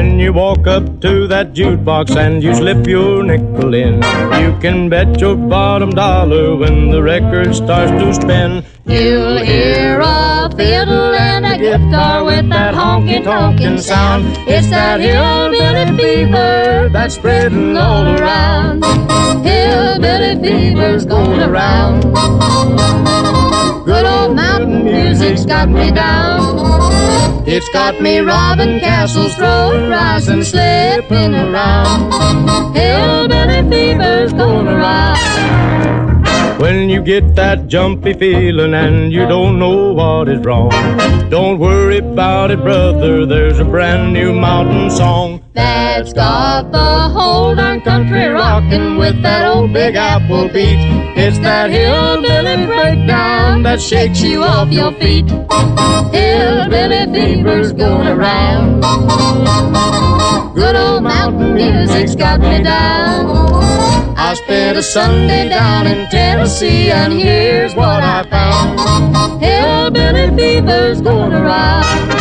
When you walk up to that jukebox and you slip your nickel in, you can bet your bottom dollar when the record starts to spin, you'll hear a fiddle and a guitar with that honky-tonkin' sound. It's that hillbilly fever that's spreading all around. Hillbilly fever's going around. Good old mountain music's got me down. It's got me robbing castles, throwing rice and slipping around. Hillbilly fever's going around. When you get that jumpy feeling and you don't know what is wrong, don't worry about it, brother, there's a brand new mountain song that's got the whole darn country rockin' with that old Big Apple beat. It's that hillbilly breakdown that shakes you off your feet. Hillbilly fever's going around. Good old mountain music's got me down. I spent a Sunday down in Tennessee, and here's what I found. Hillbilly fever's going around.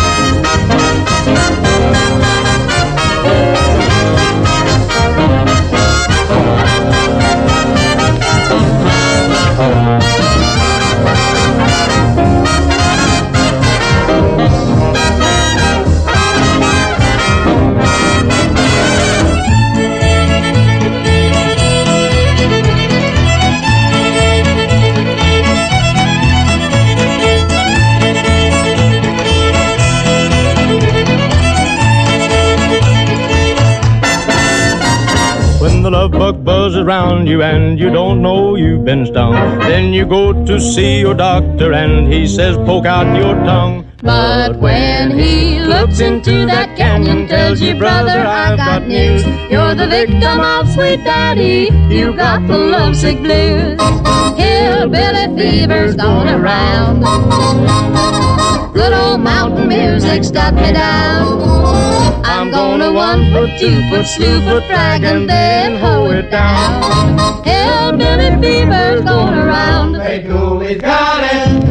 When the love bug buzzes around you and you don't know you've been stung, then you go to see your doctor and he says poke out your tongue. But when he looks into that canyon, tells you, brother, I've got news. You're the victim of sweet daddy, you got the lovesick blues. Hillbilly fever's going around. Good old mountain music's got me down. I'm gonna 1 foot, 2 foot, slew foot, drag and then hoe it down. Hillbilly fever's going around. Hey, Cooley's got it.